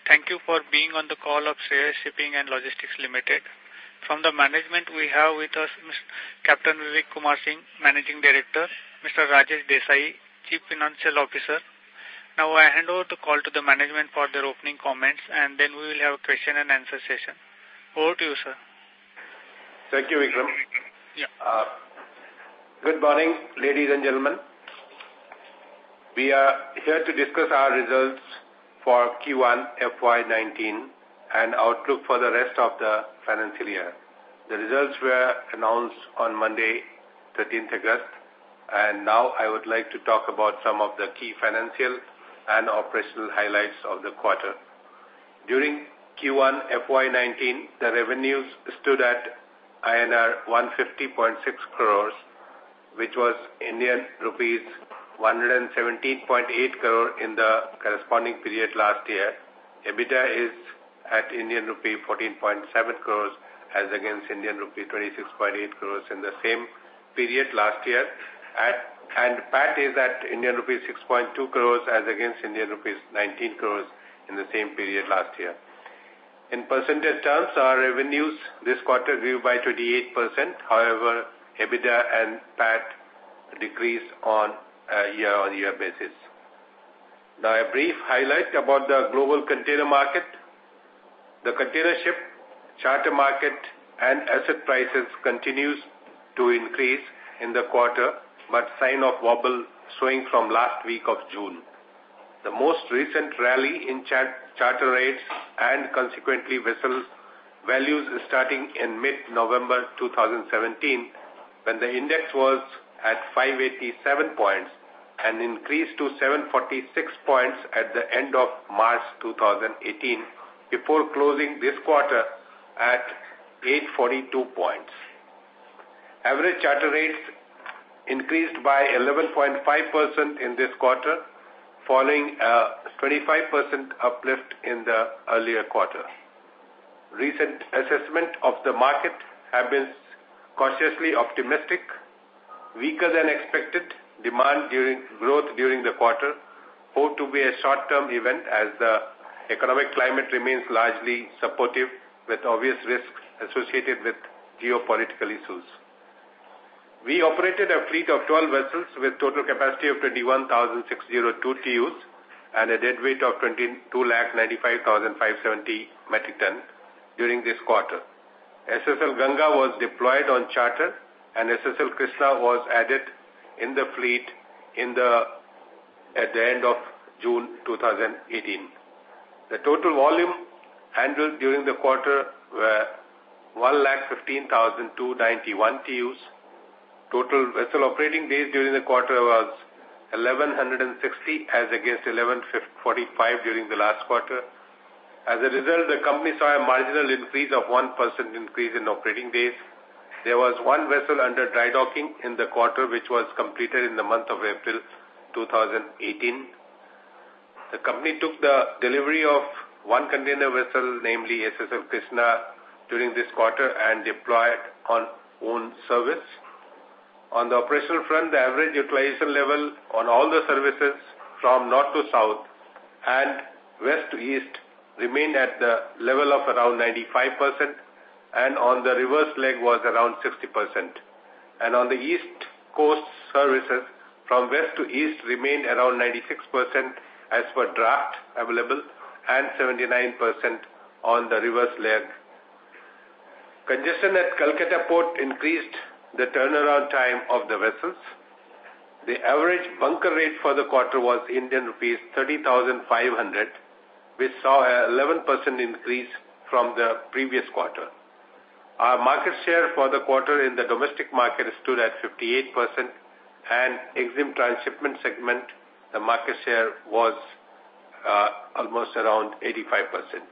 Thank you for being on the call of Shreyas Shipping and Logistics Limited. From the management, we have with us Captain Vivek Kumar Singh, Managing Director, Mr. Rajesh Desai, Chief Financial Officer. Now I hand over the call to the management for their opening comments, and then we will have a question and answer session. Over to you, sir. Thank you, Vikram. Yeah. Good morning, ladies and gentlemen. We are here to discuss our results for Q1 FY19 and outlook for the rest of the financial year. The results were announced on Monday, 13th August, and now I would like to talk about some of the key financial and operational highlights of the quarter. During Q1 FY19, the revenues stood at INR 150.6 crores, which was Indian rupees 117.8 crore in the corresponding period last year. EBITDA is at Indian rupee 14.7 crores as against Indian rupee 26.8 crores in the same period last year. And PAT is at Indian rupees 6.2 crores as against Indian rupees 19 crores in the same period last year. In percentage terms, our revenues this quarter grew by 28%. However, EBITDA and PAT decreased on a year-on-year basis. Now, a brief highlight about the global container market. The container ship, charter market and asset prices continues to increase in the quarter, but sign of wobble showing from last week of June. The most recent rally in charter rates and consequently vessel values starting in mid-November 2017, when the index was at 587 points and increased to 746 points at the end of March 2018 before closing this quarter at 842 points. Average charter rates increased by 11.5% in this quarter, following a 25% uplift in the earlier quarter. Recent assessment of the market have been cautiously optimistic. Weaker than expected demand growth during the quarter proved to be a short-term event as the economic climate remains largely supportive with obvious risks associated with geopolitical issues. We operated a fleet of 12 vessels with total capacity of 21,602 TEUs and a deadweight of 22,95,570 metric ton during this quarter. SSL Ganga was deployed on charter and SSL Krishna was added in the fleet at the end of June 2018. The total volume handled during the quarter were 1,15,291 TEUs. Total vessel operating days during the quarter was 1,160 as against 1,145 during the last quarter. As a result, the company saw a marginal increase of 1% increase in operating days. There was one vessel under dry docking in the quarter which was completed in the month of April 2018. The company took the delivery of one container vessel, namely SSL Krishna, during this quarter and deployed on own service. On the operational front, the average utilization level on all the services from north to south and west to east remained at the level of around 95%, and on the reverse leg was around 60%. And on the east coast services from west to east remained around 96% as per draft available and 79% on the reverse leg. Congestion at Calcutta port increased the turnaround time of the vessels. The average bunker rate for the quarter was Indian rupees 30,500, which saw an 11% increase from the previous quarter. Our market share for the quarter in the domestic market stood at 58%, and EXIM transshipment segment, the market share was almost around 85%.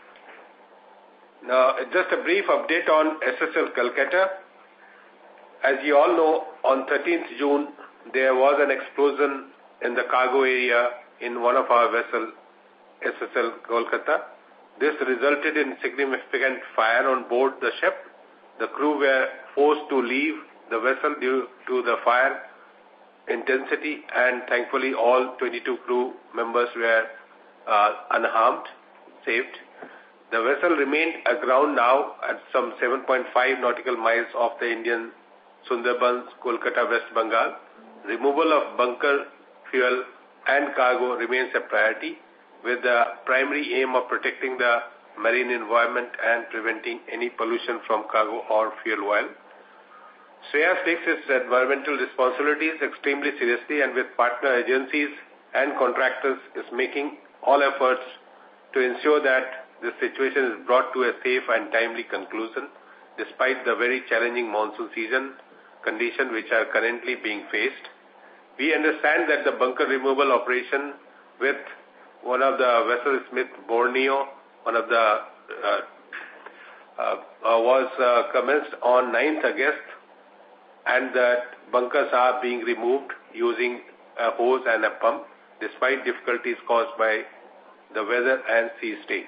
Now, just a brief update on SSL Calcutta. As you all know, on 13th June, there was an explosion in the cargo area in one of our vessels, SSL Kolkata. This resulted in significant fire on board the ship. The crew were forced to leave the vessel due to the fire intensity, and thankfully all 22 crew members were unharmed. saved. The vessel remained aground now at some 7.5 nautical miles off the Indian Sundarbans, Kolkata, West Bengal. Removal of bunker, fuel and cargo remains a priority, with the primary aim of protecting the marine environment and preventing any pollution from cargo or fuel oil. Shreyas takes its environmental responsibilities extremely seriously, and with partner agencies and contractors is making all efforts to ensure that the situation is brought to a safe and timely conclusion despite the very challenging monsoon season conditions which are currently being faced. We understand that the bunker removal operation with one of the vessels, Smith Borneo, one of the was commenced on 9th August, and that bunkers are being removed using a hose and a pump despite difficulties caused by the weather and sea state.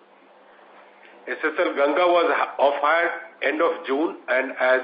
SSL Ganga was off-hire end of June, and as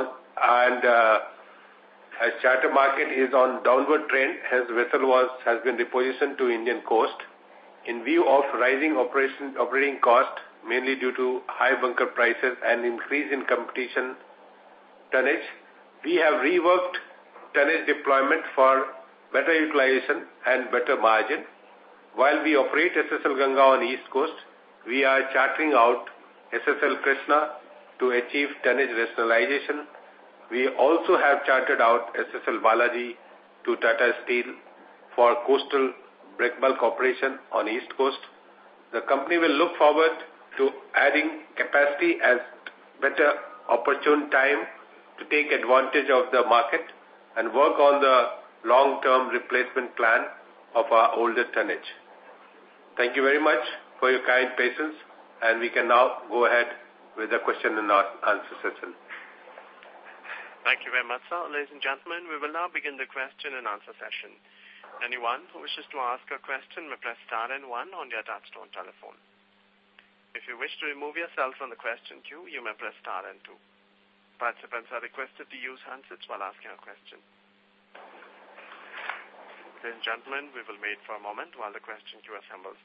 charter market is on downward trend, his vessel has been repositioned to Indian coast. In view of rising operating cost, mainly due to high bunker prices and increase in competition tonnage, we have reworked tonnage deployment for better utilization and better margin. While we operate SSL Ganga on East Coast, we are chartering out SSL Krishna to achieve tonnage rationalization. We also have chartered out SSL Balaji to Tata Steel for coastal breakbulk operation on East Coast. The company will look forward to adding capacity as better opportune time to take advantage of the market and work on the long-term replacement plan of our older tonnage. Thank you very much for your kind patience, and we can now go ahead with the question and answer session. Thank you very much, sir. Ladies and gentlemen, we will now begin the question and answer session. Anyone who wishes to ask a question may press star and 1 on their touchtone telephone. If you wish to remove yourself from the question queue, you may press star and 2. Participants are requested to use handsets while asking a question. Ladies and gentlemen, we will wait for a moment while the question queue assembles.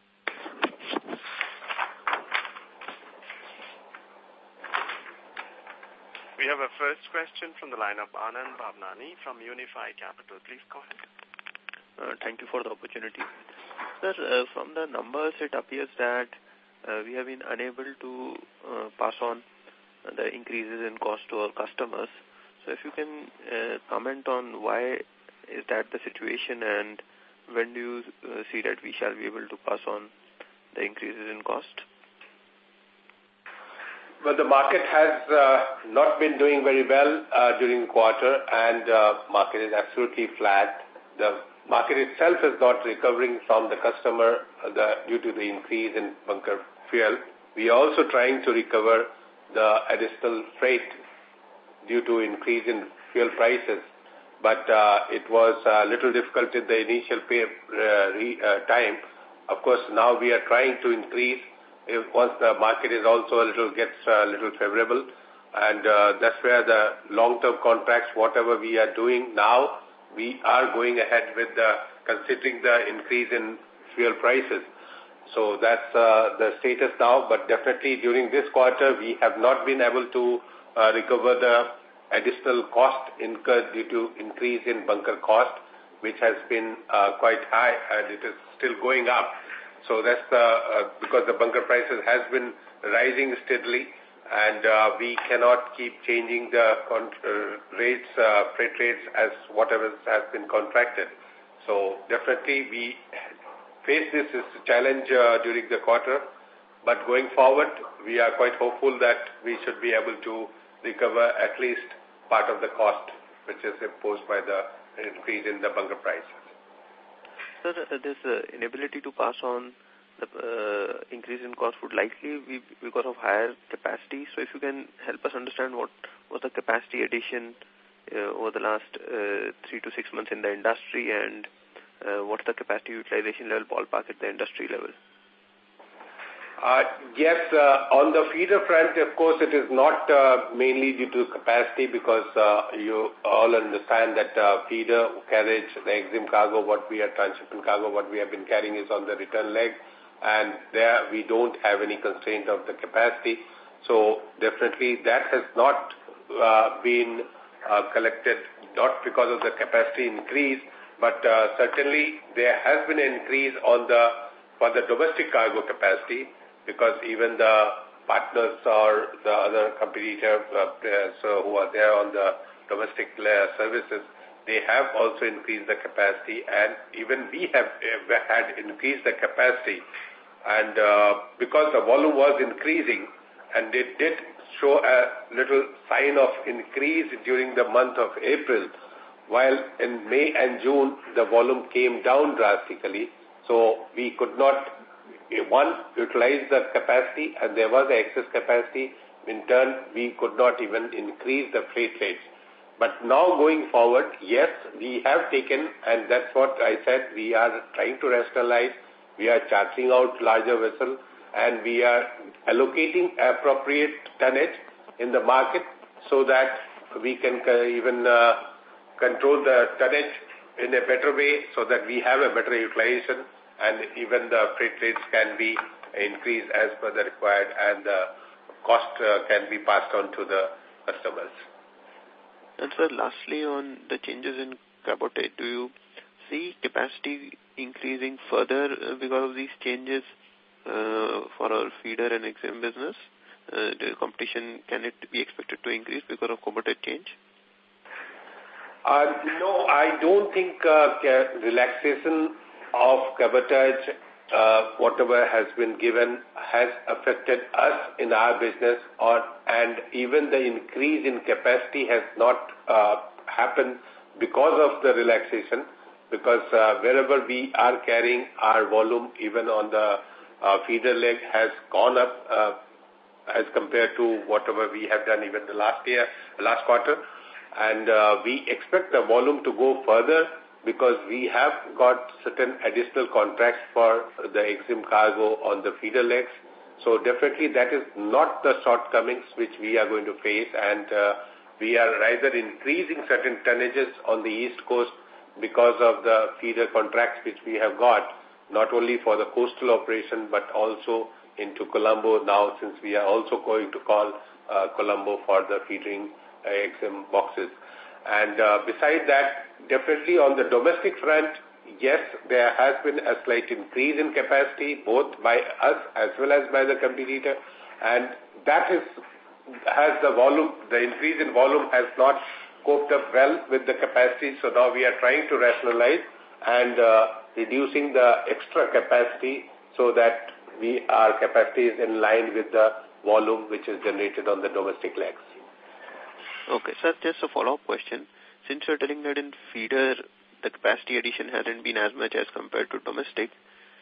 We have a first question from the line of Anand Bhavnani from Unifi Capital. Please go ahead. Thank you for the opportunity. Sir, from the numbers, it appears that we have been unable to pass on the increases in cost to our customers. So if you can comment on why is that the situation, and when do you see that we shall be able to pass on the increases in cost? Well, the market has not been doing very well during the quarter, and market is absolutely flat. The market itself is not recovering from the customer due to the increase in bunker fuel. We are also trying to recover the additional freight due to increase in fuel prices, but it was a little difficult in the initial time. Of course, now we are trying to increase once the market is also gets a little favorable, and that's where the long-term contracts, whatever we are doing now, we are going ahead with considering the increase in fuel prices. So that's the status now, but definitely during this quarter, we have not been able to recover the additional cost incurred due to increase in bunker cost, which has been quite high, and it is still going up. So that's because the bunker prices has been rising steadily, and we cannot keep changing the freight rates as whatever has been contracted. So definitely we face this as a challenge during the quarter, but going forward, we are quite hopeful that we should be able to recover at least part of the cost which is imposed by the increase in the bunker prices. Sir, this inability to pass on the increase in cost would likely be because of higher capacity. So if you can help us understand what was the capacity addition over the last 3 to 6 months in the industry, and what's the capacity utilization level ballpark at the industry level? Yes, on the feeder front, of course, it is not mainly due to capacity, because you all understand that feeder carriage, the EXIM cargo, what we are transshipment cargo, what we have been carrying is on the return leg. and there we don't have any constraint of the capacity. So definitely that has not been collected, not because of the capacity increase, but certainly there has been an increase on for the domestic cargo capacity, because even the partners or the other competitors who are there on the domestic services, they have also increased the capacity, and even we have had increased the capacity. And because the volume was increasing, and it did show a little sign of increase during the month of April, while in May and June the volume came down drastically. So we could not, utilize the capacity, and there was excess capacity. In turn, we could not even increase the freight rates. But now going forward, yes, we have taken, and that's what I said, we are trying to rationalize. We are charging out larger vessels, and we are allocating appropriate tonnage in the market so that we can even control the tonnage in a better way, so that we have a better utilization, and even the freight rates can be increased as per the required, and the cost can be passed on to the customers. And sir, lastly, on the changes in cabotage, do you see capacity increasing further because of these changes for our feeder and EXIM business? The competition, can it be expected to increase because of cabotage change? No, I don't think relaxation of cabotage, whatever has been given, has affected us in our business, and even the increase in capacity has not happened because of the relaxation, because wherever we are carrying our volume, even on the feeder leg, has gone up as compared to whatever we have done even the last quarter. And we expect the volume to go further, because we have got certain additional contracts for the EXIM cargo on the feeder legs. So definitely that is not the shortcomings which we are going to face, and we are rather increasing certain tonnages on the East Coast because of the feeder contracts which we have got, not only for the coastal operation but also into Colombo now, since we are also going to call Colombo for the feeding EXIM boxes. And besides that, definitely on the domestic front, yes, there has been a slight increase in capacity, both by us as well as by the competitor, and that has the volume, the increase in volume has not coped up well with the capacity. So now we are trying to rationalize and reducing the extra capacity so that our capacity is in line with the volume which is generated on the domestic legs. Okay, sir, just a follow-up question. Since you're telling that in feeder, the capacity addition hasn't been as much as compared to domestic,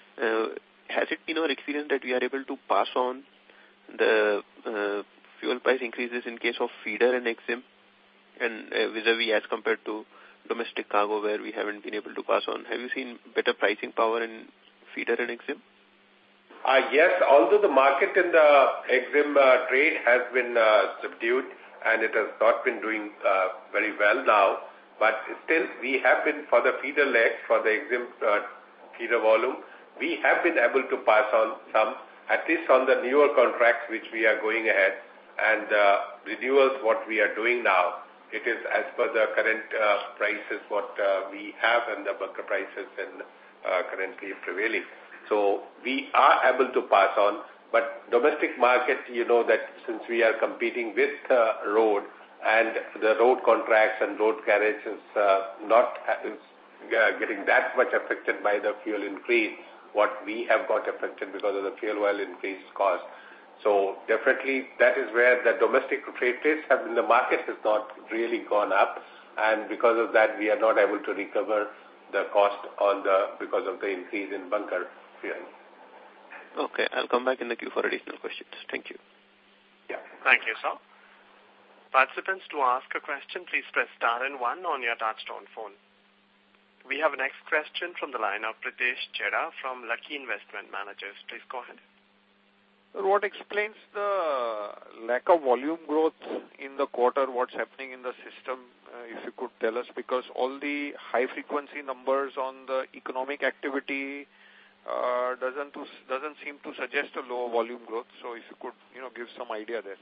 has it been our experience that we are able to pass on the fuel price increases in case of feeder and EXIM, and vis-a-vis as compared to domestic cargo where we haven't been able to pass on? Have you seen better pricing power in feeder and EXIM? Yes, although the market in the EXIM trade has been subdued, and it has not been doing very well now, but still we have been, for the feeder leg, for the EXIM feeder volume, we have been able to pass on some, at least on the newer contracts which we are going ahead, and renewals what we are doing now. It is as per the current prices what we have, and the bunker prices and currently prevailing. So we are able to pass on. But domestic market, you know that since we are competing with road, and the road contracts and road carriage is not getting that much affected by the fuel increase, what we have got affected because of the fuel oil increase cost. So definitely that is where the domestic freight rates have in the market has not really gone up, and because of that we are not able to recover the cost on because of the increase in bunker fuel. Okay, I'll come back in the queue for additional questions. Thank you. Yeah. Thank you, sir. Participants, to ask a question, please press star and 1 on your touchtone phone. We have a next question from the line of Pritesh Chheda from Lucky Investment Managers. Please go ahead. What explains the lack of volume growth in the quarter? What's happening in the system, if you could tell us? Because all the high-frequency numbers on the economic activity doesn't seem to suggest a lower volume growth. So if you could, give some idea there.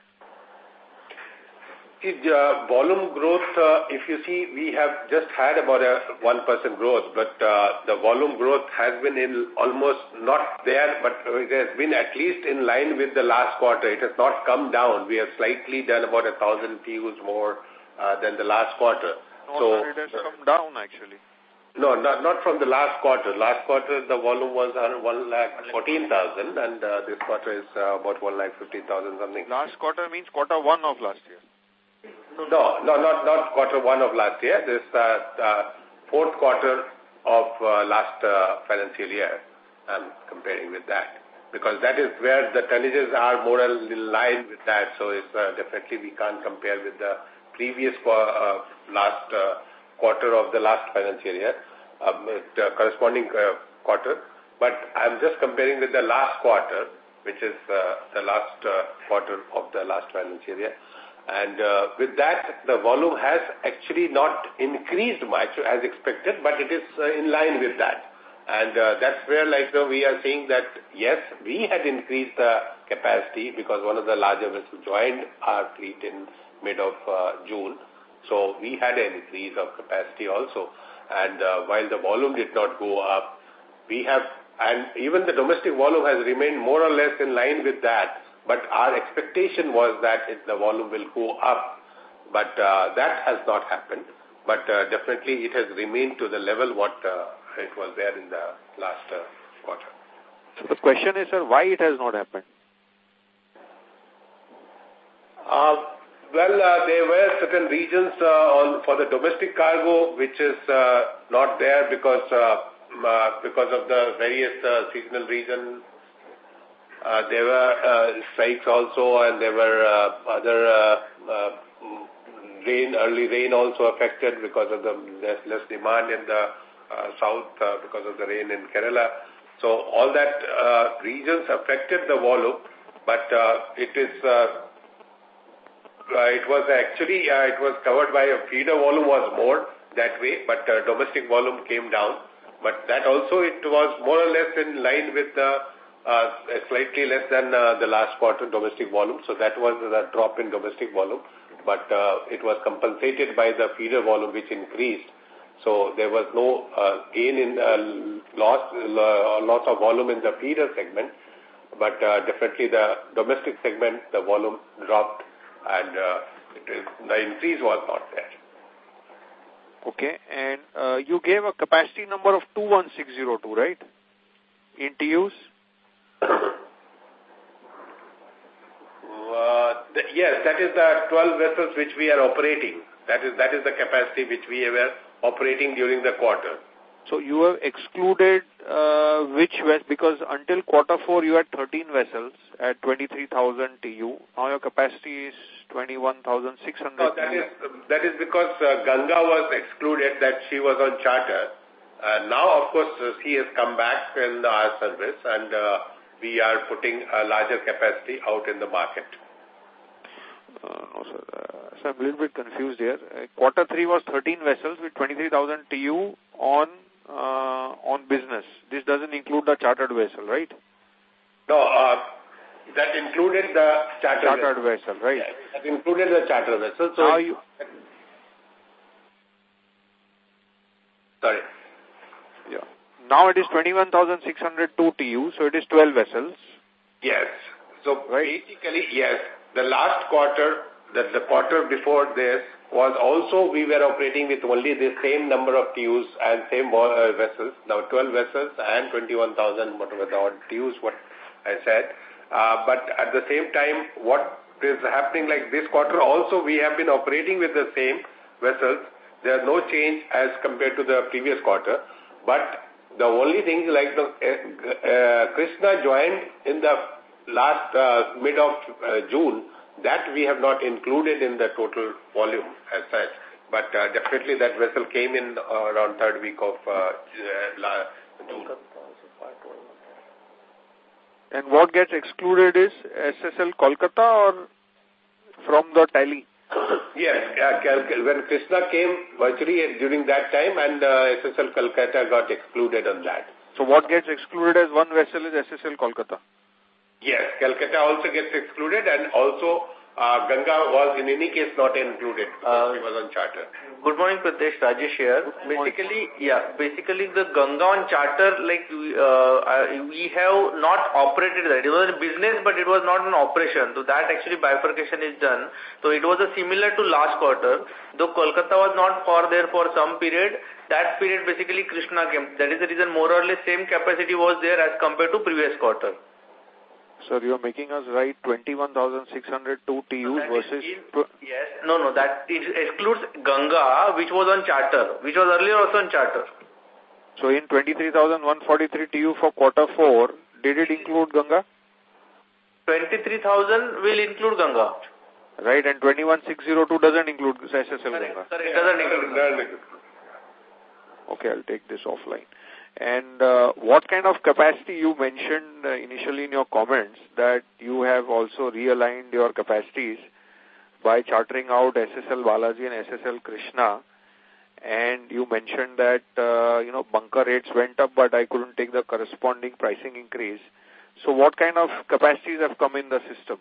Volume growth, if you see, we have just had about a 1% growth, but the volume growth has been almost not there, but it has been at least in line with the last quarter. It has not come down. We have slightly done about 1,000 TEUs more than the last quarter. So it has come down actually. No, not from the last quarter. Last quarter, the volume was around 1,14,000, and this quarter is about 1,15,000 something. Last quarter means quarter one of last year. No, not quarter one of last year. This fourth quarter of last financial year. I'm comparing with that because that is where the tonnages are more in line with that. So it's definitely we can't compare with the previous last quarter of the last financial year, the corresponding quarter. But I'm just comparing with the last quarter, which is the last quarter of the last financial year. And with that, the volume has actually not increased much as expected, but it is in line with that. And that's where we are saying that, yes, we had increased the capacity because one of the larger vessels joined our fleet in mid of June. So we had an increase of capacity also. And while the volume did not go up, we have, and even the domestic volume has remained more or less in line with that. But our expectation was that the volume will go up, but that has not happened. But definitely it has remained to the level what it was there in the last quarter. So the question is, sir, why it has not happened? There were certain regions for the domestic cargo which is not there because of the various seasonal reasons. There were strikes also, and there were other early rain also affected because of the less demand in the south because of the rain in Kerala. So all that regions affected the volume, but it was covered by a feeder volume was more that way, but domestic volume came down. But that also it was more or less in line with the slightly less than the last quarter domestic volume. So that was the drop in domestic volume. But it was compensated by the feeder volume which increased. So there was no gain in loss of volume in the feeder segment. But definitely the domestic segment, the volume dropped and the increase was not there. Okay. And you gave a capacity number of 21,602, right? In TEUs? Yes, that is the 12 vessels which we are operating. That is the capacity which we were operating during the quarter. So you have excluded which vessel, because until quarter 4 you had 13 vessels at 23,000 TEU. Now your capacity is 21,600. No, that is because Ganga was excluded, that she was on charter. Now, of course, she has come back in our service, and we are putting a larger capacity out in the market. No, sir. So I'm a little bit confused here. Quarter 3 was 13 vessels with 23,000 TEU on business. This doesn't include the chartered vessel, right? No, that included the chartered vessel, right? Yes, that included the chartered vessel. So now you... Sorry. Yeah. Now it is 21,602 TEU, so it is 12 vessels. Yes. So basically, yes, the last quarter, the quarter before this, was also we were operating with only the same number of TEUs and same vessels. Now 12 vessels and 21,000 whatever the odd TEUs, what I said. But at the same time, what is happening like this quarter also, we have been operating with the same vessels. There are no change as compared to the previous quarter. But the only thing like the Krishna joined in the last mid of June, that we have not included in the total volume as such. But definitely that vessel came in around third week of June. And what gets excluded is SSL Kolkata or from the tally? Yes, when Krishna came virtually during that time, and SSL Kolkata got excluded on that. So what gets excluded as one vessel is SSL Kolkata? Yes, Calcutta also gets excluded, and also Ganga was in any case not included because it was on charter. Good morning, Pradesh. Rajesh here. Basically the Ganga on charter, like we have not operated that. It was a business, but it was not an operation. So that actually bifurcation is done. So it was a similar to last quarter. Though Kolkata was not there for some period, that period basically Krishna came. That is the reason more or less same capacity was there as compared to previous quarter. Sir, you are making us write 21,602 TUs versus... Yes. No, that it excludes Ganga, which was on charter, which was earlier also on charter. So in 23,143 TU for quarter 4, did it include Ganga? 23,000 will include Ganga. Right, and 21,602 doesn't include SSL Ganga. Sir, it doesn't include. Okay, I'll take this offline. And what kind of capacity you mentioned initially in your comments that you have also realigned your capacities by chartering out SSL Balaji and SSL Krishna, and you mentioned that bunker rates went up, but I couldn't take the corresponding pricing increase. So what kind of capacities have come in the system?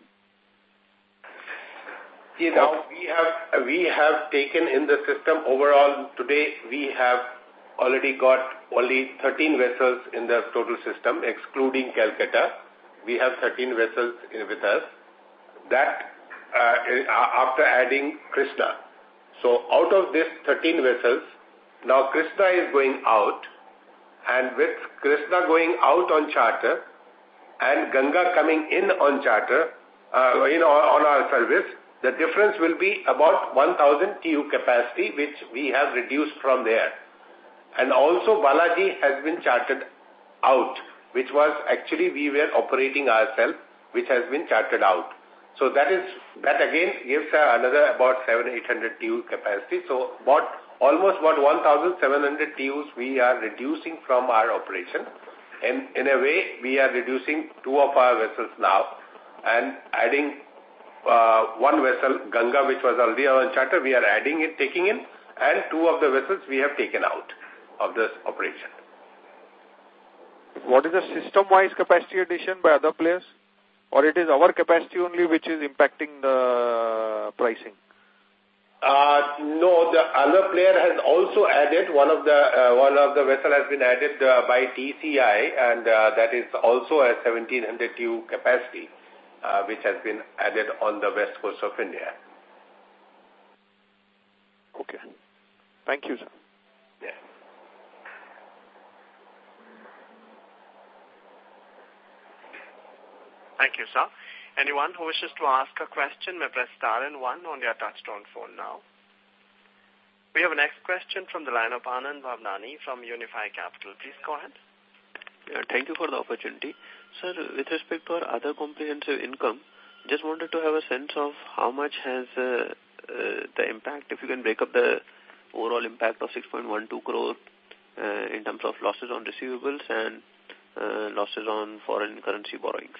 See, now we have taken in the system overall today we have already got only 13 vessels in the total system, excluding Calcutta. We have 13 vessels with us. That after adding Krishna. So out of this 13 vessels, now Krishna is going out, and with Krishna going out on charter and Ganga coming in on charter, on our service, the difference will be about 1,000 TU capacity, which we have reduced from there. And also Balaji has been chartered out, which was actually we were operating ourselves, which has been chartered out. So that again gives another about 700-800 TU capacity. So almost 1,700 TUs we are reducing from our operation. And in a way, we are reducing 2 of our vessels now and adding one vessel, Ganga, which was already on charter. We are adding it, taking in, and 2 of the vessels we have taken out of this operation. What is the system-wise capacity addition by other players? Or it is our capacity only which is impacting the pricing? No, the other player has also added, one of the vessel has been added by TCI, and that is also a 1,700 TU capacity, which has been added on the west coast of India. Okay. Thank you, sir. Yeah. Thank you, sir. Anyone who wishes to ask a question may press star and 1 on their touchtone phone now. We have a next question from the line of Anand Bhavnani from Unifi Capital. Please go ahead. Yeah, thank you for the opportunity. Sir, with respect to our other comprehensive income, just wanted to have a sense of how much has the impact, if you can break up the overall impact of 6.12 crore in terms of losses on receivables and losses on foreign currency borrowings.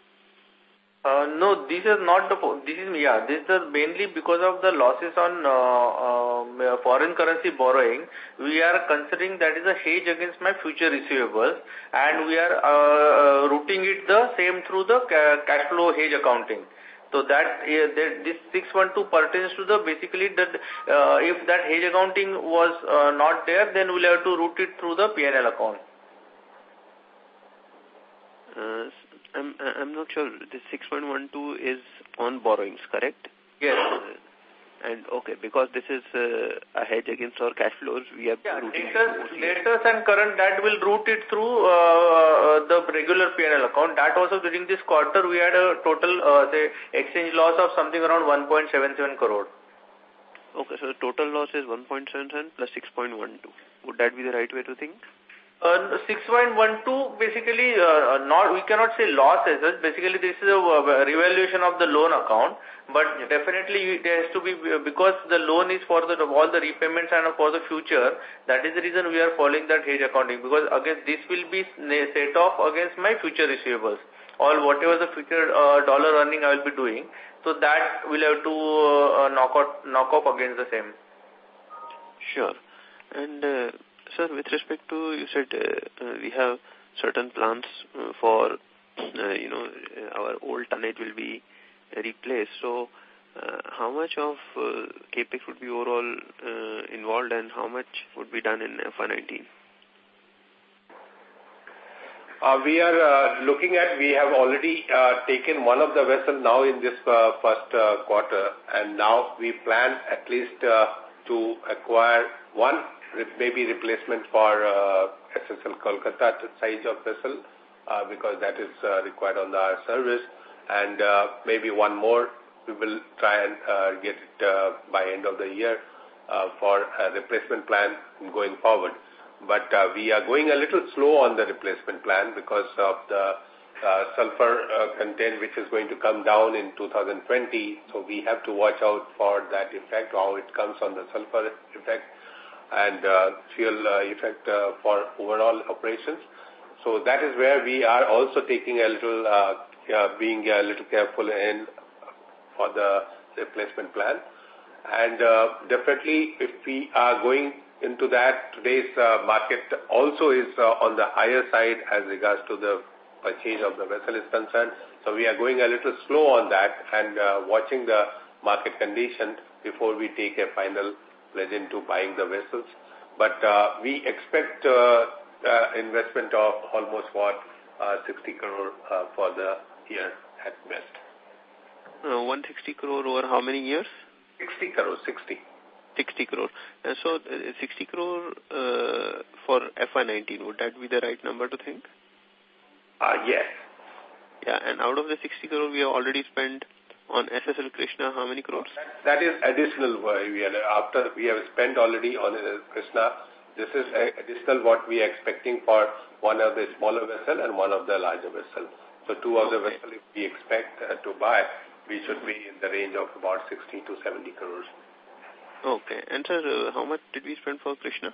No, this is not this is mainly because of the losses on foreign currency borrowing. We are considering that is a hedge against my future receivables, and we are routing it the same through the cash flow hedge accounting. So that this 612 pertains to the basically that if that hedge accounting was not there, then we'll have to route it through the P&L account. I'm not sure. The 6.12 is on borrowings, correct? Yes. And okay, because this is a hedge against our cash flows, we have to route it. Latest and current, that will route it through the regular P&L account. That also during this quarter, we had a total exchange loss of something around 1.77 crore. Okay, so the total loss is 1.77 plus 6.12. Would that be the right way to think? 6.12 basically we cannot say loss as such. Basically this is a revaluation of the loan account, but definitely there has to be, because the loan is for all the repayments and for the future. That is the reason we are following that hedge accounting, because again this will be set off against my future receivables, all whatever the future dollar earning I will be doing. So that will have to knock off against the same. Sure. And Sir, with respect to, you said we have certain plans for, our old tonnage will be replaced. So, how much of capex would be overall involved, and how much would be done in FY19? We are looking at, we have already taken one of the vessels now in this first quarter, and now we plan at least to acquire one, maybe replacement for SSL Kolkata size of vessel, because that is required on our service, and maybe one more we will try and get it by end of the year for a replacement plan going forward. But we are going a little slow on the replacement plan because of the sulfur content which is going to come down in 2020. So we have to watch out for that effect, how it comes on the sulfur effect and fuel effect for overall operations. So that is where we are also taking a little, being a little careful in for the replacement plan. And definitely if we are going into that, today's market also is on the higher side as regards to the purchase of the vessel is concerned. So we are going a little slow on that and watching the market condition before we take a final pledge into buying the vessels. But we expect investment of almost 60 crore for the year at best. 160 crore over how many years? 60 crore, 60. 60 crore. So 60 crore for FY19, would that be the right number to think? Yes. Yeah, and out of the 60 crore we have already spent on SSL Krishna, how many crores? That is additional. After we have spent already on Krishna, this is additional what we are expecting for one of the smaller vessel and one of the larger vessel. So two of the vessels if we expect to buy, we should be in the range of about 60 to 70 crores. Okay. And sir, how much did we spend for Krishna?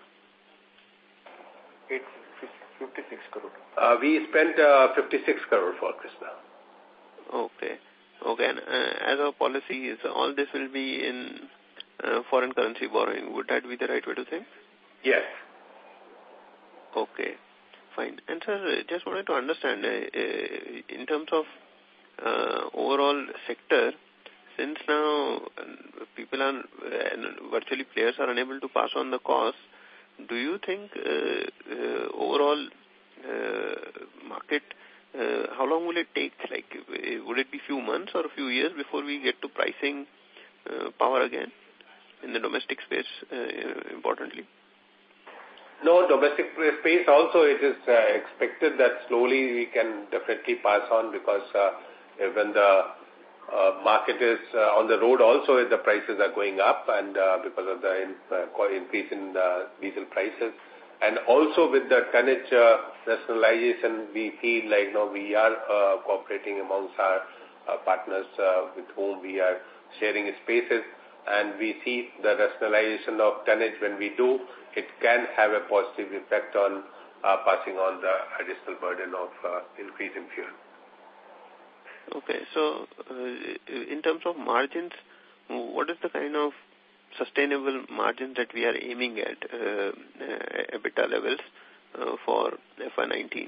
56 crore. We spent 56 crore for Krishna. Okay. Okay. And as our policy is, all this will be in foreign currency borrowing. Would that be the right way to think? Yes. Okay. Fine. And sir, just wanted to understand, in terms of overall sector, since now people are, virtually players are unable to pass on the cost, do you think overall market, how long will it take? Like, would it be few months or a few years before we get to pricing power again in the domestic space, importantly? No, domestic space also it is expected that slowly we can definitely pass on because when the market is on the road also the prices are going up and because of the increase in diesel prices. And also with the tonnage rationalization, we feel like we are cooperating amongst our partners with whom we are sharing spaces, and we see the rationalization of tonnage when we do, it can have a positive effect on passing on the additional burden of increase in fuel. Okay, so in terms of margins, what is the kind of sustainable margins that we are aiming at EBITDA levels for FY19?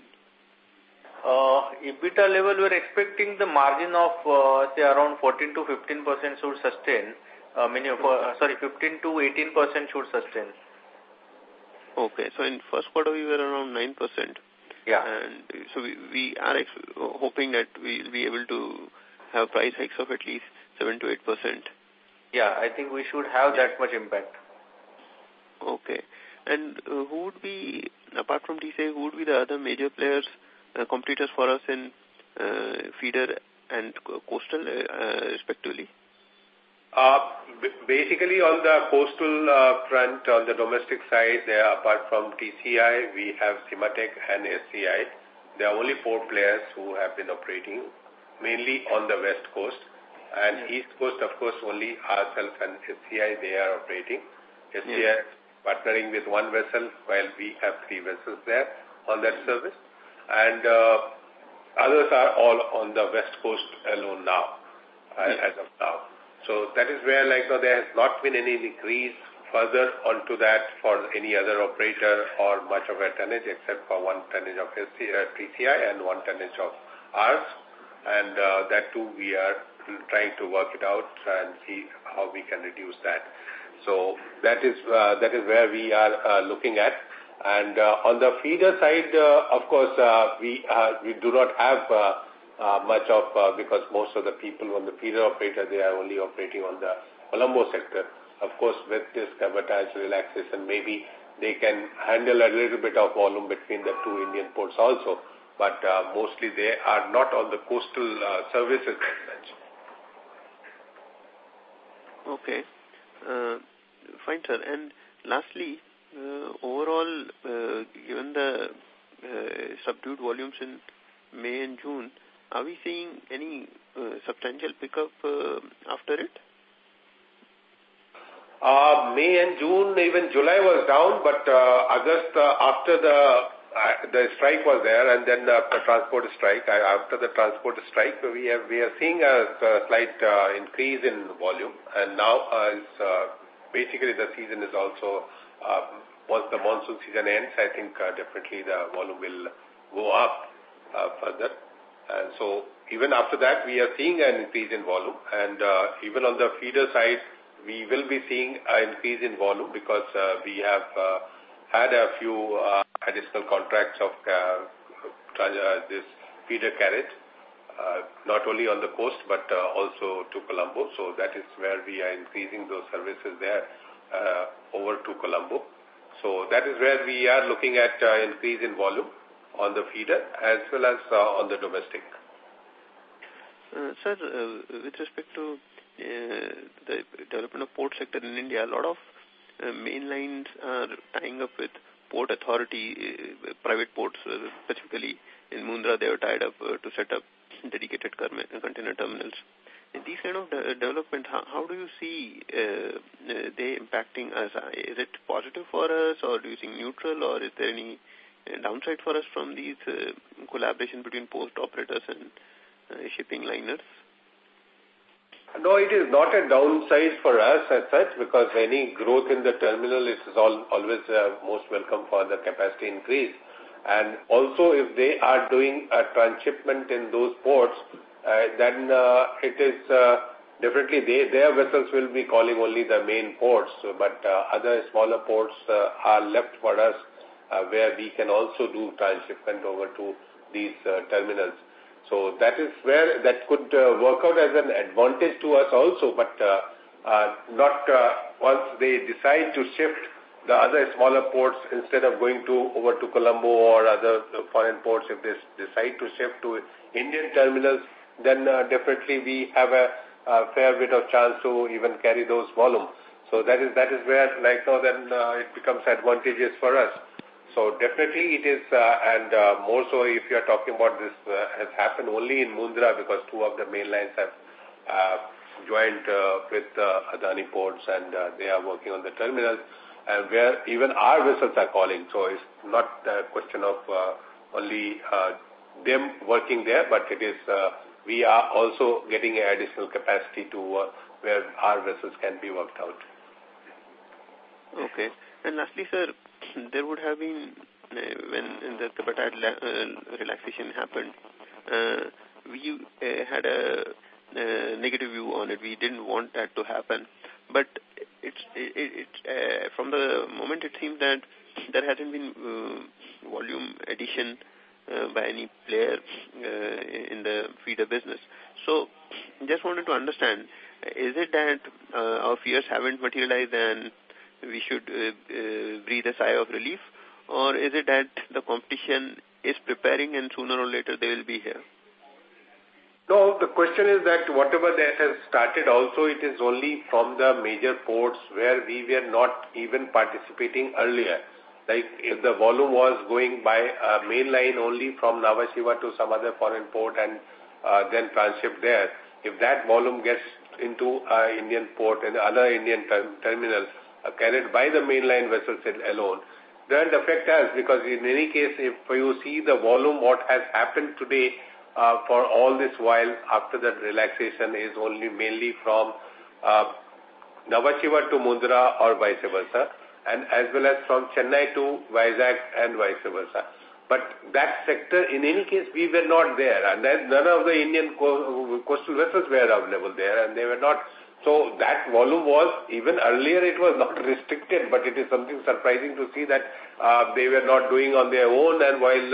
EBITDA level, we are expecting the margin of say around 14 to 15% should sustain. 15 to 18% should sustain. Okay, so in first quarter we were around 9%. Yeah. And so we are hoping that we will be able to have price hikes of at least 7 to 8%. Yeah, I think we should have that much impact. Okay. And who would be, apart from TCI, who would be the other major players, competitors for us in feeder and coastal respectively? Basically on the coastal front, on the domestic side, there apart from TCI, we have Cimatec and SCI. There are only 4 players who have been operating, mainly on the west coast. And east coast, of course, only ourselves and SCI, they are operating. SCI partnering with 1 vessel, while we have 3 vessels there on that service. And others are all on the west coast alone now, as of now. So that is where there has not been any increase further onto that for any other operator or much of a tonnage except for 1 tonnage of TCI and 1 tonnage of ours. And that too we are trying to work it out and see how we can reduce that. So that is where we are looking at. And on the feeder side, of course, we do not have much of, because most of the people on the feeder operator, they are only operating on the Colombo sector. Of course, with this cabotage relaxation, maybe they can handle a little bit of volume between the 2 Indian ports also. But mostly they are not on the coastal services as such. Okay. Fine, sir. And lastly, overall, given the subdued volumes in May and June, are we seeing any substantial pickup after it? May and June, even July was down, but August, after the strike was there, and then the transport strike. After the transport strike, we are seeing a slight increase in volume, and now basically the season is also once the monsoon season ends, I think definitely the volume will go up further. And so even after that, we are seeing an increase in volume, and even on the feeder side, we will be seeing an increase in volume because we have had a few additional contracts of this feeder carriage, not only on the coast but also to Colombo. So that is where we are increasing those services there over to Colombo. So that is where we are looking at increase in volume on the feeder as well as on the domestic. Sir, with respect to the development of port sector in India, a lot of main lines are tying up with port authority, private ports, specifically in Mundra. They are tied up to set up dedicated container terminals. In these kind of development, how do you see they impacting us? Is it positive for us, or do you think neutral, or is there any downside for us from these collaboration between port operators and shipping liners? No, it is not a downside for us as such, because any growth in the terminal is always most welcome for the capacity increase. And also, if they are doing a transshipment in those ports, then it is definitely their vessels will be calling only the main ports, but other smaller ports are left for us where we can also do transshipment over to these terminals. So that is where that could work out as an advantage to us also, but not once they decide to shift the other smaller ports instead of going over to Colombo or other foreign ports. If they decide to shift to Indian terminals, then definitely we have a fair bit of chance to even carry those volume. So that is where like now then it becomes advantageous for us. So definitely it is, and more so if you are talking about this has happened only in Mundra, because 2 of the main lines have joined with Adani ports, and they are working on the terminals, and where even our vessels are calling. So it's not a question of only them working there, but it is we are also getting an additional capacity to where our vessels can be worked out. Okay. And lastly, sir, there would have been, when the cabotage relaxation happened, we had a negative view on it. We didn't want that to happen. But from the moment it seems that there hasn't been volume addition by any player in the feeder business. So just wanted to understand, is it that our fears haven't materialized and we should breathe a sigh of relief, or is it that the competition is preparing and sooner or later they will be here? No, the question is that whatever that has started also, it is only from the major ports where we were not even participating earlier. Like if the volume was going by a main line only from Nhava Sheva to some other foreign port and then transshipped there, if that volume gets into Indian port and other Indian terminals, carried by the mainline vessels alone, then the affect us, because in any case, if you see the volume, what has happened today for all this while after the relaxation is only mainly from Nhava Sheva to Mundra or vice versa, and as well as from Chennai to Vizag and vice versa. But that sector, in any case, we were not there, and none of the Indian coastal vessels were available there, and they were not. So that volume was, even earlier it was not restricted, but it is something surprising to see that they were not doing on their own, and while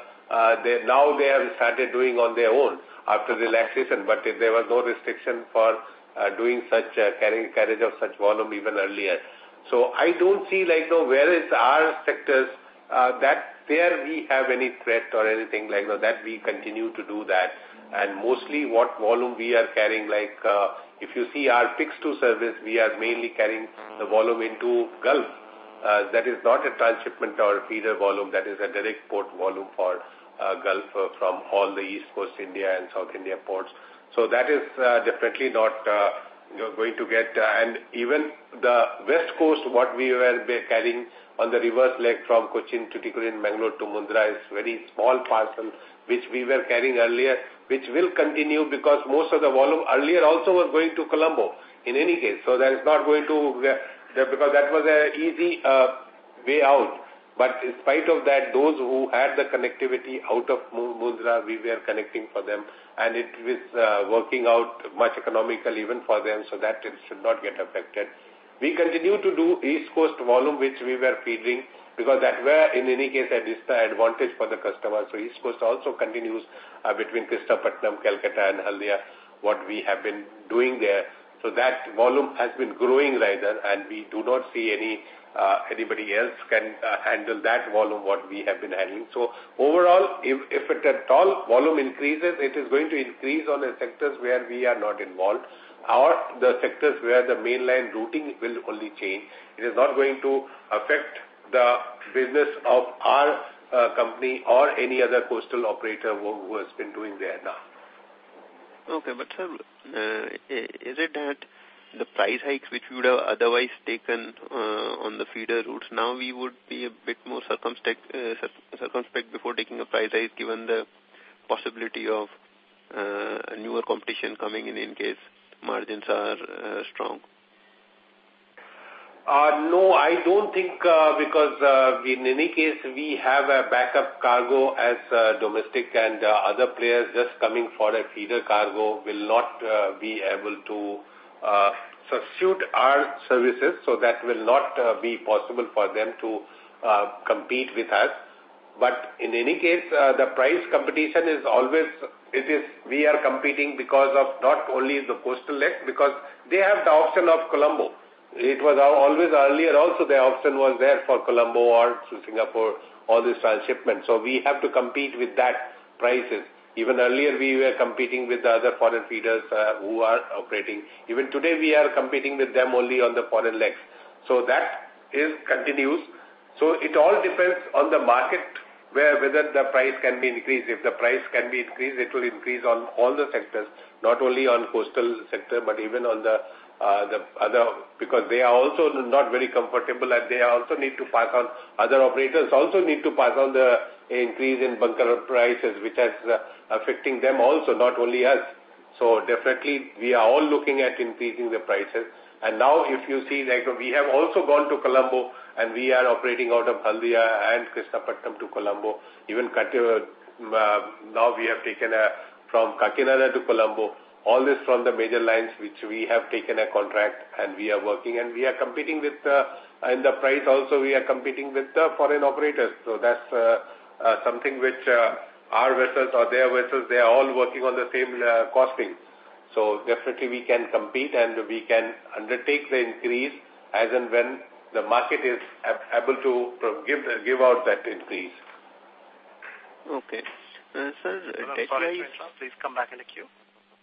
now they have started doing on their own after relaxation, but there was no restriction for doing such carriage of such volume even earlier. So I don't see where is our sectors that there we have any threat or anything that we continue to do that. And mostly what volume we are carrying, if you see our picks to service, we are mainly carrying the volume into Gulf. That is not a transshipment or feeder volume, that is a direct port volume for Gulf from all the East Coast India and South India ports. So that is definitely not going to get, and even the West Coast, what we were carrying on the reverse leg from Cochin, Tuticorin, Mangalore to Mundra is very small parcel, which we were carrying earlier, which will continue because most of the volume earlier also was going to Colombo in any case. So that is not going to, because that was an easy way out. But in spite of that, those who had the connectivity out of Mundra, we were connecting for them, and it was working out much economical even for them, so that it should not get affected. We continue to do East Coast volume, which we were feeding, because that were in any case a advantage for the customer. So East Coast also continues between Krishnapatnam, Calcutta and Haldia, what we have been doing there. So that volume has been growing rather, and we do not see anybody else can handle that volume what we have been handling. So overall, if it at all volume increases, it is going to increase on the sectors where we are not involved, or the sectors where the mainline routing will only change. It is not going to affect the business of our company or any other coastal operator who has been doing there now. Okay, but sir, is it that the price hikes which we would have otherwise taken on the feeder routes, now we would be a bit more circumspect before taking a price hike, given the possibility of newer competition coming in case margins are strong? No, I don't think because in any case we have a backup cargo as domestic, and other players just coming for a feeder cargo will not be able to substitute our services, so that will not be possible for them to compete with us. But in any case, the price competition is always, we are competing because of not only the coastal leg, because they have the option of Colombo. It was always earlier also the option was there for Colombo or to Singapore, all this transshipment. So we have to compete with that prices. Even earlier we were competing with the other foreign feeders who are operating. Even today we are competing with them only on the foreign legs. So that continues. So it all depends on the market whether the price can be increased. If the price can be increased, it will increase on all the sectors, not only on coastal sector, but even on the other, because they are also not very comfortable, and they also need to pass on, other operators also need to pass on the increase in bunker prices, which is affecting them also, not only us. So definitely we are all looking at increasing the prices. And now if you see, we have also gone to Colombo, and we are operating out of Haldia and Krishnapatnam to Colombo. Even now we have taken from Kakinada to Colombo. All this from the major lines which we have taken a contract, and we are working, and we are competing with, in the price also we are competing with the foreign operators. So that's something which our vessels or their vessels, they are all working on the same costing. So definitely we can compete, and we can undertake the increase as and when the market is able to give out that increase. Okay. Sir, sorry to interrupt. Please come back in the queue.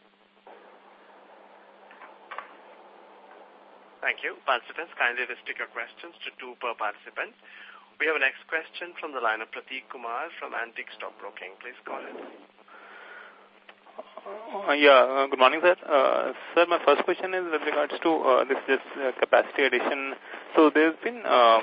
Thank you. Participants, kindly restrict your questions to 2 per participant. We have a next question from the line of Prateek Kumar from Antique Stock Broking. Please go ahead. Good morning, sir. Sir, my first question is with regards to this capacity addition. So there's been,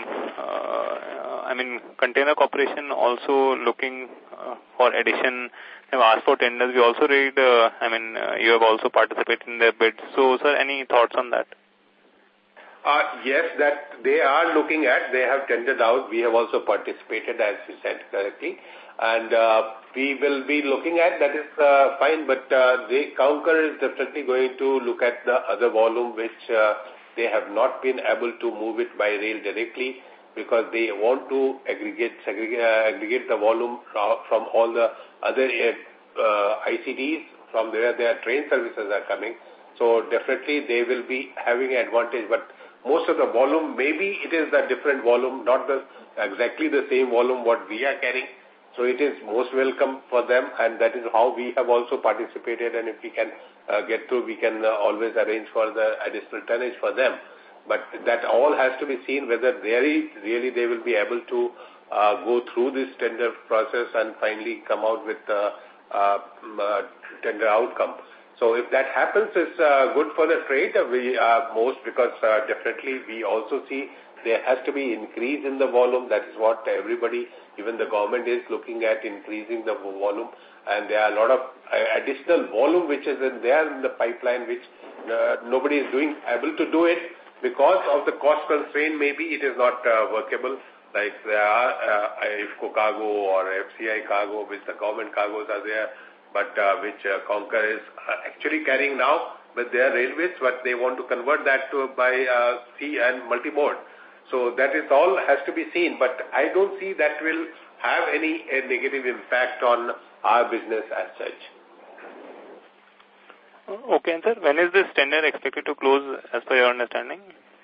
Container Corporation also looking for addition. Have asked for tenders. We also read, you have also participated in their bids. So, sir, any thoughts on that? Yes, that they are looking at. They have tendered out. We have also participated, as you said correctly. And we will be looking at, that is fine, but Concur is definitely going to look at the other volume which they have not been able to move it by rail directly, because they want to aggregate the volume from all the other ICDs from where their train services are coming. So definitely they will be having an advantage, but most of the volume, maybe it is a different volume, not exactly the same volume what we are carrying. So it is most welcome for them, and that is how we have also participated. And if we can get through, we can always arrange for the additional tonnage for them. But that all has to be seen whether really they will be able to go through this tender process and finally come out with tender outcome. So if that happens, it's good for the trade. We most, because definitely we also see there has to be increase in the volume. That is what everybody, even the government, is looking at, increasing the volume. And there are a lot of additional volume which is in the pipeline, which nobody is able to do it because of the cost constraint. Maybe it is not workable. Like there are IFCO cargo or FCI cargo, which the government cargoes are there, but which Concur is actually carrying now with their railways, but they want to convert that to by sea and multi-mode. So that is all has to be seen, but I don't see that will have any negative impact on our business as such. Okay, and sir, when is this tender expected to close as per your understanding?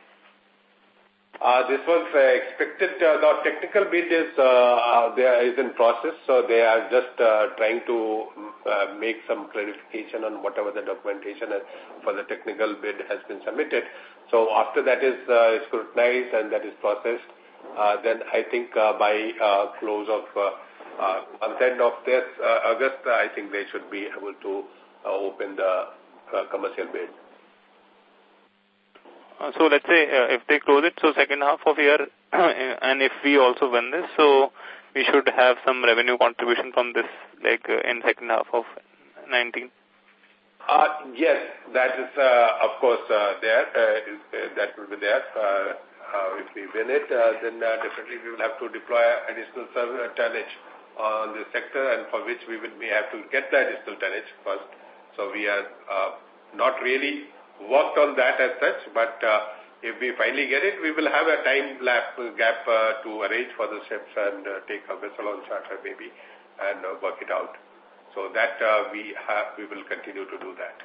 This was expected. The technical bid is in process, so they are just trying to make some clarification on whatever the documentation for the technical bid has been submitted. So after that is scrutinized and that is processed, then I think by close of month end of this August, I think they should be able to open the commercial bid. So let's say if they close it, so second half of year, and if we also win this, so we should have some revenue contribution from this, like in second half of 19. Yes, that is of course there. That will be there. If we win it, then definitely we will have to deploy additional tonnage on the sector, and for which we will have to get the additional tonnage first. So we are not really worked on that as such, but if we finally get it, we will have a time gap to arrange for the ships and take a vessel on charter maybe and work it out. So that we will continue to do that.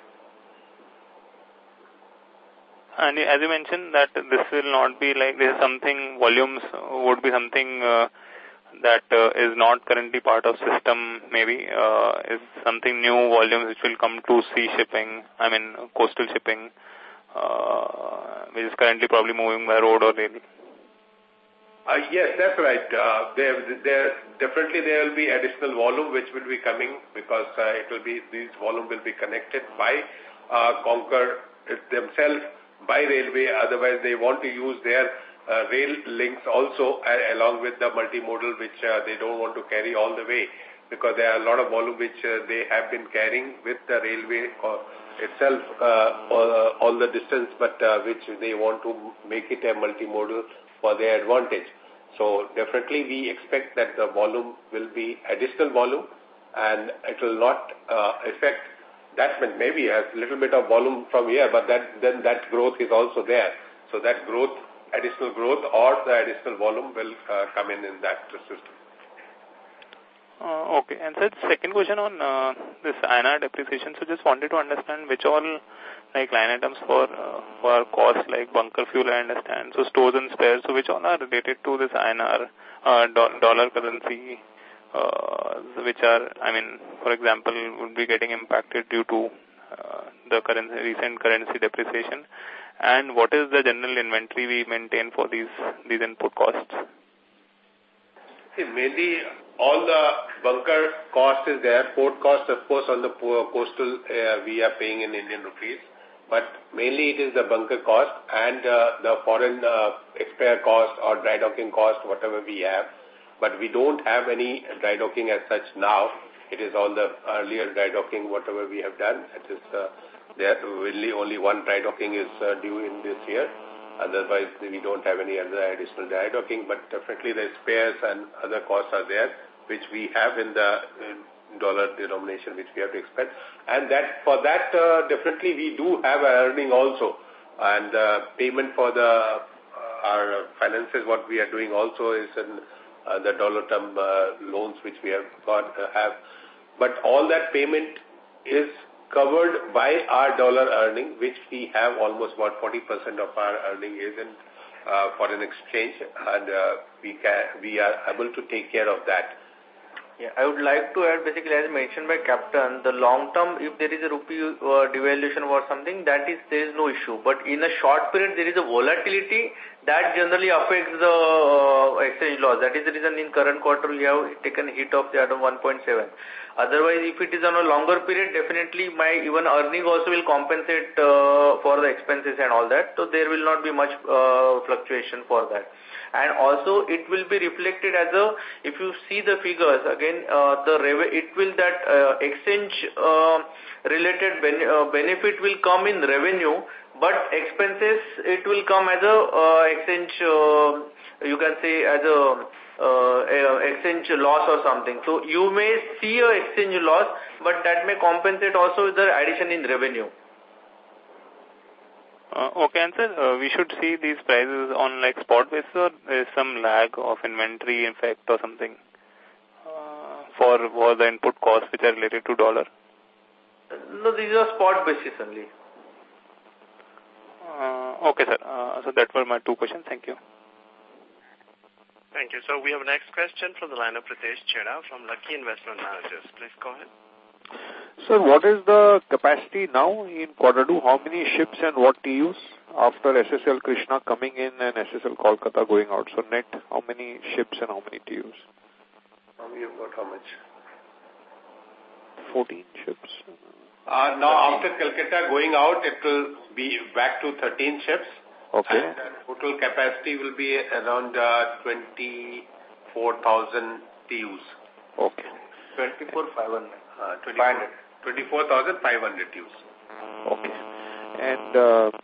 And as you mentioned that this will not be like this is something, volumes would be something that is not currently part of system, maybe is something new volumes which will come to sea shipping, I mean coastal shipping, which is currently probably moving by road or rail. Yes, that's right. Definitely there will be additional volume which will be coming, because these volume will be connected by Concur themselves by railway. Otherwise they want to use their rail links also along with the multimodal, which they don't want to carry all the way, because there are a lot of volume which they have been carrying with the railway itself all the distance, but which they want to make it a multimodal for their advantage. So definitely we expect that the volume will be additional volume, and it will not affect that. Maybe a little bit of volume from here, but then that growth is also there. So that growth, additional growth or the additional volume will come in that system. Okay. And sir, second question on this INR depreciation. So just wanted to understand which all like line items for cost, like bunker fuel, I understand. So stores and spares, so which all are related to this INR dollar currency, which are, I mean, for example, would be getting impacted due to the recent currency depreciation. And what is the general inventory we maintain for these input costs? Mainly all the bunker cost is there. Port cost, of course, on the coastal we are paying in Indian rupees. But mainly it is the bunker cost and the foreign expire cost or dry docking cost, whatever we have. But we don't have any dry docking as such now. It is all the earlier dry docking, whatever we have done. It is there only one dry docking is due in this year. Otherwise, we don't have any other additional dry docking, but definitely the spares and other costs are there, which we have in the dollar denomination, which we have to expect. And that for that, definitely we do have an earning also. And payment for our finances, what we are doing also is in the dollar term loans, which we have. But all that payment is covered by our dollar earning, which we have almost about 40% of our earning is in foreign exchange, and we are able to take care of that. Yeah, I would like to add, basically, as mentioned by Captain, the long term, if there is a rupee devaluation or something, there is no issue. But in a short period, there is a volatility that generally affects the exchange loss. That is the reason in current quarter we have taken a hit of the 1.7. Otherwise, if it is on a longer period, definitely my even earning also will compensate for the expenses and all that. So there will not be much fluctuation for that. And also it will be reflected as if you see the figures again, exchange related benefit will come in revenue, but expenses it will come as exchange, you can say as exchange loss or something. So you may see a exchange loss, but that may compensate also with the addition in revenue. Okay, and sir, we should see these prices on like spot basis, or there is some lag of inventory effect or something for the input costs which are related to dollar? No, these are spot basis only. Okay, sir. So that were my two questions. Thank you. Thank you. So we have a next question from the line of Pritesh Chheda from Lucky Investment Managers. Please go ahead. Sir, what is the capacity now in quarter 2? How many ships and what TUs after SSL Krishna coming in and SSL Kolkata going out? So net, how many ships and how many TUs? We have got how much? 14 ships. Now after Kolkata going out, it will be back to 13 ships. Okay. And total capacity will be around 24,000 TUs. Okay. 24,500 TUs. Okay. And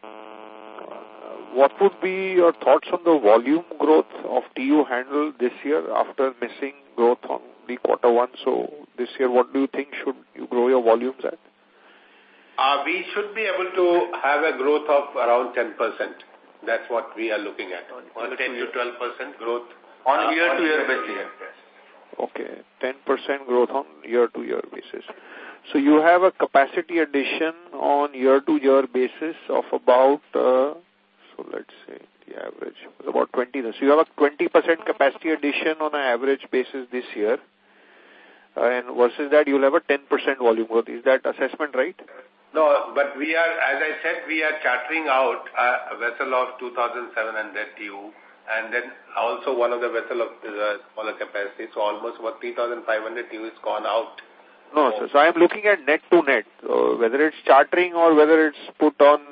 what would be your thoughts on the volume growth of TU handle this year after missing growth on the quarter 1? So this year, what do you think should you grow your volumes at? We should be able to have a growth of around 10%. That's what we are looking at. 10 to 12% growth on year-to-year basis. Okay, 10% growth on year-to-year basis. So you have a capacity addition on year-to-year basis of about, so let's say the average was about 20. So you have a 20% capacity addition on an average basis this year. And versus that, you'll have a 10% volume growth. Is that assessment right? No, but we are, as I said, we are chartering out a vessel of 2,700 TU, and then also one of the vessel of smaller capacity, so almost about 3,500 TU is gone out. No, sir. So I am looking at net to net, whether it's chartering or whether it's put on,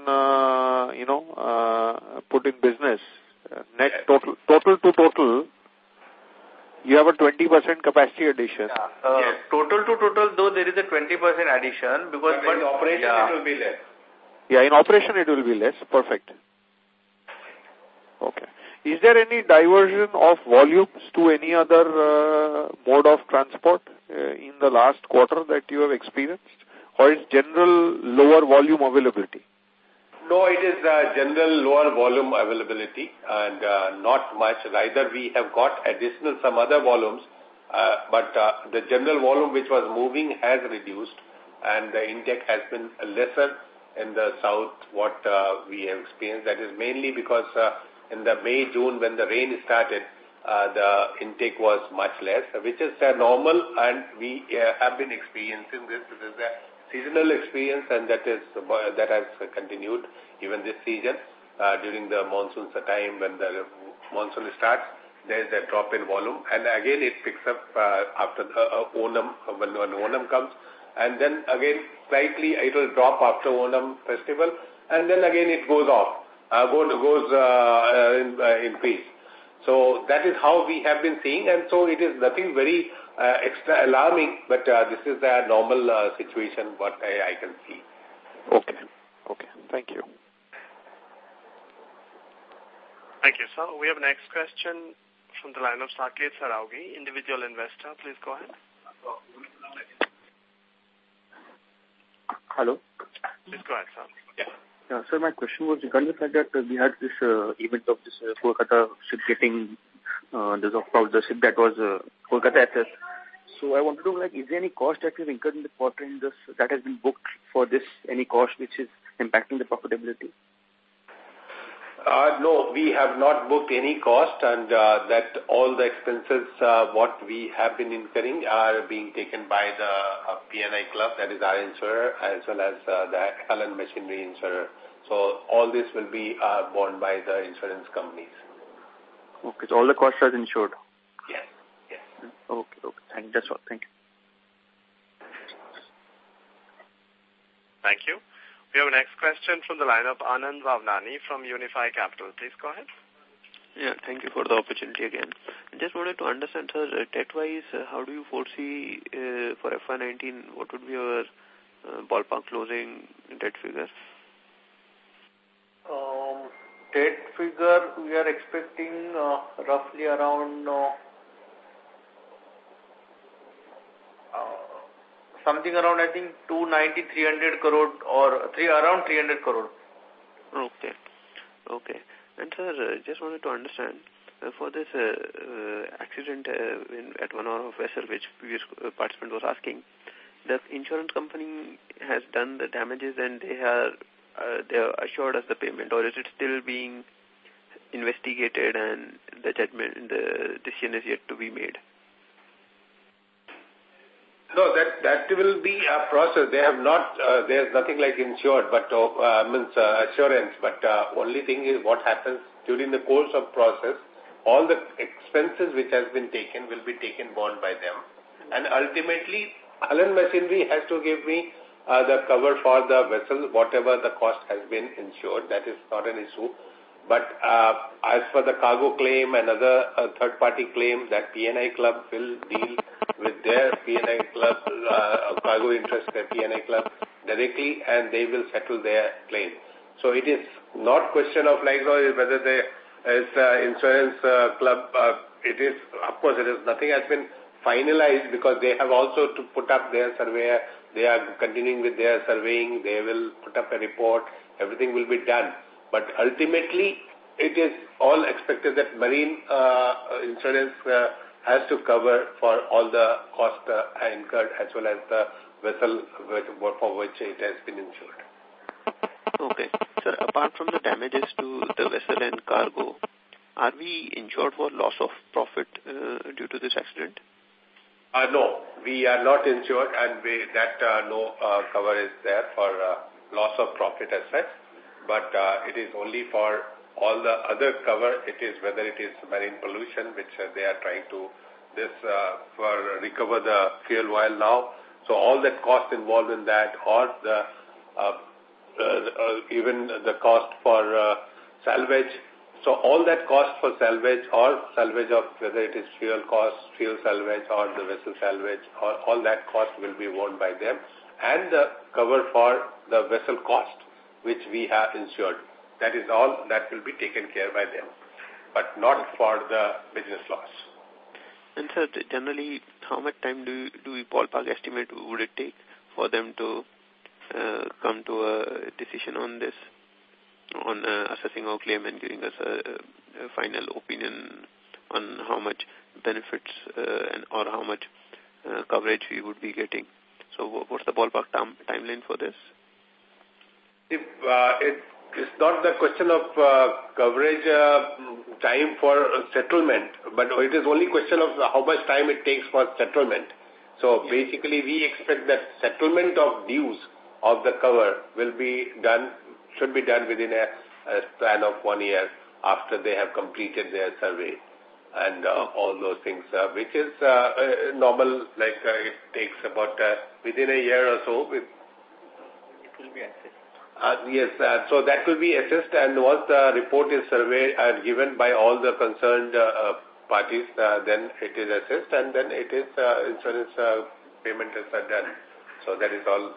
put in business. Net total to total, you have a 20% capacity addition. Yes. Total to total, though, there is a 20% addition because but in operation it will be less. Yeah, in operation it will be less. Perfect. Okay. Is there any diversion of volumes to any other mode of transport in the last quarter that you have experienced? Or is general lower volume availability? No, it is general lower volume availability and not much. Either we have got additional some other volumes, but the general volume which was moving has reduced and the intake has been lesser in the south what we have experienced. That is mainly because in the May, June when the rain started, the intake was much less, which is normal, and we have been experiencing this. This is a seasonal experience, and that has continued even this season. During the monsoon time, when the monsoon starts, there is a drop in volume, and again it picks up after Onam, when Onam comes, and then again slightly it will drop after Onam festival, and then again it goes off, in peace. So that is how we have been seeing, and so it is nothing very extra alarming, but this is a normal situation what I can see. Okay. Thank you. Thank you, sir. We have next question from the line of Saket Saraugi, individual investor. Please go ahead. Hello. Please go ahead, sir. Yeah, sir, my question was regarding the fact that we had this event of this Kolkata ship getting the ship that was Kolkata SS. So I wanted to know, is there any cost that we've incurred in the quarter in this that has been booked for this, any cost which is impacting the profitability? No, we have not booked any cost, and that all the expenses what we have been incurring are being taken by the P&I Club, that is our insurer, as well as the Allen Machinery insurer. So all this will be borne by the insurance companies. Okay, so all the costs are insured? Yes. Okay. Thank you. That's all. Thank you. Thank you. We have a next question from the line of Anand Bhavnani from Unifi Capital. Please go ahead. Yeah, thank you for the opportunity again. I just wanted to understand, sir, debt-wise, how do you foresee for FY19, what would be your ballpark closing debt figure? Debt figure, we are expecting roughly around something around, I think, 290-300 crore or around 300 crore. Okay. And sir, just wanted to understand, for this accident at one of our vessel, which previous participant was asking, the insurance company has done the damages and they have assured us the payment, or is it still being investigated and the decision is yet to be made? No, that will be a process. They have not, there's nothing like insured, but assurance. But only thing is what happens during the course of process, all the expenses which has been taken will be taken borne by them. And ultimately, Allen Machinery has to give me the cover for the vessel, whatever the cost has been insured. That is not an issue. But as for the cargo claim and other third-party claim, that P&I Club will deal with their P&I Club, cargo interest, their P&I Club directly, and they will settle their claim. So it is not question of whether there is insurance club. It is, of course, nothing has been finalized because they have also to put up their surveyor. They are continuing with their surveying. They will put up a report. Everything will be done. But ultimately, it is all expected that marine insurance has to cover for all the cost incurred as well as the vessel for which it has been insured. Okay. Sir, apart from the damages to the vessel and cargo, are we insured for loss of profit due to this accident? No, we are not insured, and no cover is there for loss of profit as such. But it is only for all the other cover. It is whether it is marine pollution, which they are trying to for recover the fuel oil now. So all that cost involved in that, or the even the cost for salvage. So all that cost for salvage or salvage of whether it is fuel cost, fuel salvage or the vessel salvage, all that cost will be borne by them, and the cover for the vessel cost, which we have insured. That is all that will be taken care by them, but not for the business loss. And sir, generally, how much time do we ballpark estimate would it take for them to come to a decision on this, on assessing our claim and giving us a final opinion on how much benefits or how much coverage we would be getting? So what's the ballpark timeline for this? It's not the question of coverage time for settlement, but it is only question of how much time it takes for settlement. So basically, we expect that settlement of dues of the cover will be done, should be done within a span of 1 year after they have completed their survey and all those things, which is normal. It takes about within a year or so. It will be assessed. Yes, so that will be assessed, and once the report is surveyed and given by all the concerned parties, then it is assessed, and then it is insurance payment is done. So that is all.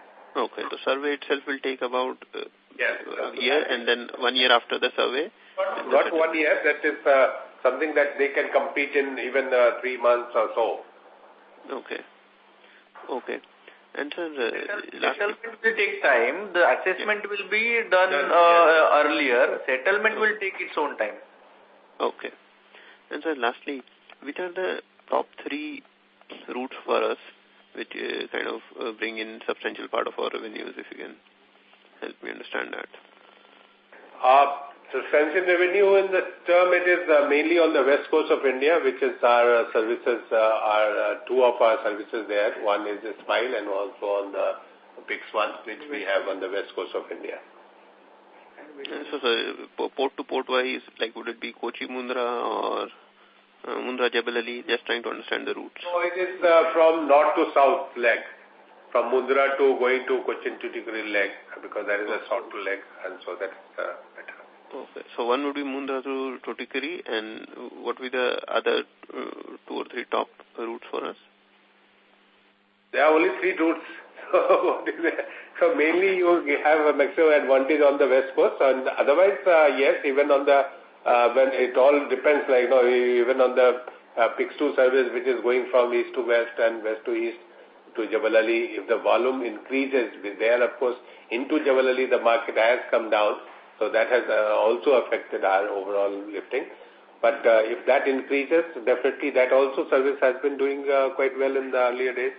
Okay, the survey itself will take about a year, and then 1 year after the survey? not 1 year. That is something that they can compete in even 3 months or so. Okay. Okay. And sir, settlement will take time. The assessment will be done earlier. Settlement will take its own time. Okay. And sir, lastly, which are the top 3 routes for us which kind of bring in substantial part of our revenues, if you can help me understand that? Substantial revenue in the term, it is mainly on the west coast of India, which is our services, are 2 of our services there. One is Smile and also on the PIX1, which we have on the west coast of India. So, port to port wise, like would it be Kochi Mundra or Mundra Jebel Ali? Just trying to understand the routes. No, it is from north to south leg. From Mundra to going to Cochin Tuticorin leg, because that is a south leg, and so that's better. Okay. So one would be Mundra to Tuticorin, and what would be the other 2 or 3 top routes for us? There are only 3 routes. So mainly you have a maximum advantage on the west coast, and otherwise, yes, even on the, when it all depends, like, even on the PIX2 service, which is going from east to west and west to east to Jebel Ali, if the volume increases there, of course, into Jebel Ali, the market has come down. So that has also affected our overall lifting. But if that increases, definitely that also service has been doing quite well in the earlier days.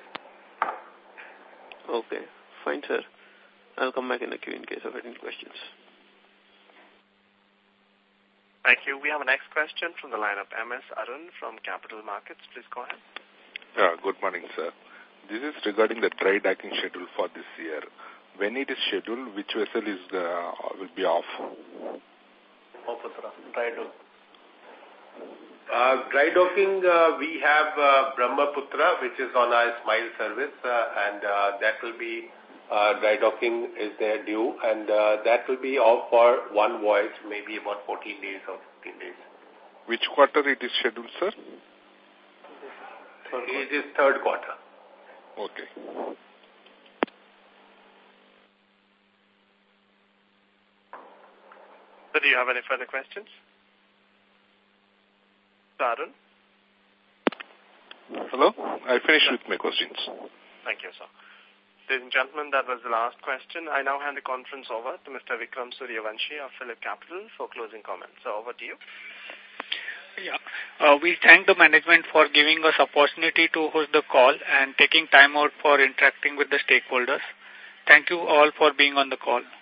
Okay. Fine, sir. I'll come back in the queue in case of any questions. Thank you. We have a next question from the line of MS Arun from Capital Markets. Please go ahead. Good morning, sir. This is regarding the dry docking schedule for this year. When it is scheduled, which vessel is will be off? Dry docking, we have Brahmaputra, which is on our Smile service, and that will be dry docking is there due, and that will be off for 1 voyage, maybe about 14 days or 15 days. Which quarter it is scheduled, sir? It is 3rd quarter. Okay. So do you have any further questions? Arun? Hello? I finished with my questions. Thank you, sir. Ladies and gentlemen, that was the last question. I now hand the conference over to Mr. Vikram Suryavanshi of Phillip Capital for closing comments. So over to you. Yeah. We thank the management for giving us opportunity to host the call and taking time out for interacting with the stakeholders. Thank you all for being on the call.